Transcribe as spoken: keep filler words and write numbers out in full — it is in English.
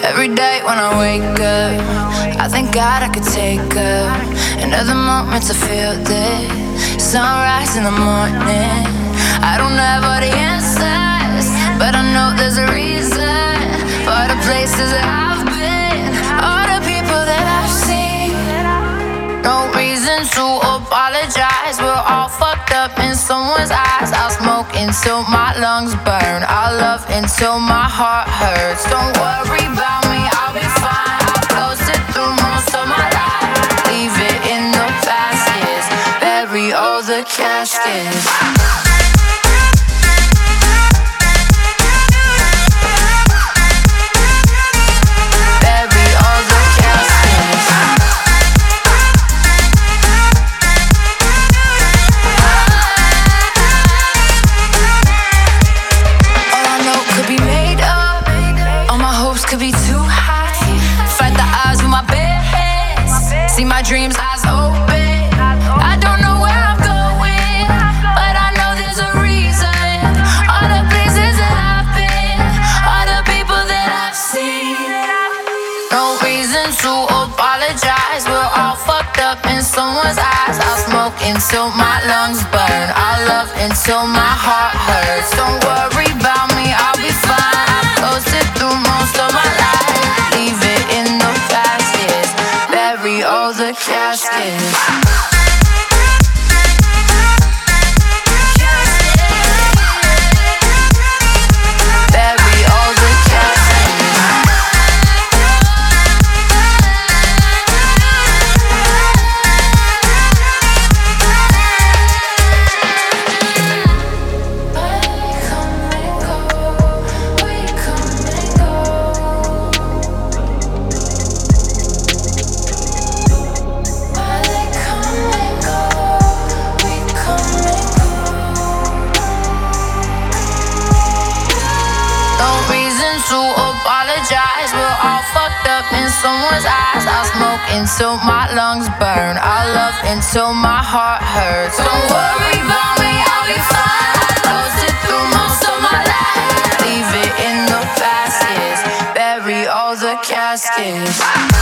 Every day when I wake up, I thank God I could take up another moment to feel this sunrise in the morning. I don't have all the answers, but I know there's a reason for the places that I've been, all the people that I've seen. No reason to apologize, we're all fucked up in someone's eyes. I'll smoke until my lungs burn, I'll love until my heart hurts. Don't worry about me, I'll be fine. I've closed it through most of my life. Leave it in the past, yes. Bury all the caskets. Could be too high. Fight the odds with my bare hands. See my dreams, eyes open. I don't know where I'm going, but I know there's a reason. All the places that I've been, all the people that I've seen. No reason to apologize, we're all fucked up in someone's eyes. I'll smoke until my lungs burn, I'll love until my heart hurts. Don't worry about me, I'll be fine. I've closed it through most of my life. Leave it in the past, yes. Bury all the caskets. To apologize, we're all fucked up in someone's eyes. I'll smoke until my lungs burn, I'll love until my heart hurts. Don't worry about me, I'll be fine. I closed it through most of my life. Leave it in the past, yes. Bury all the caskets.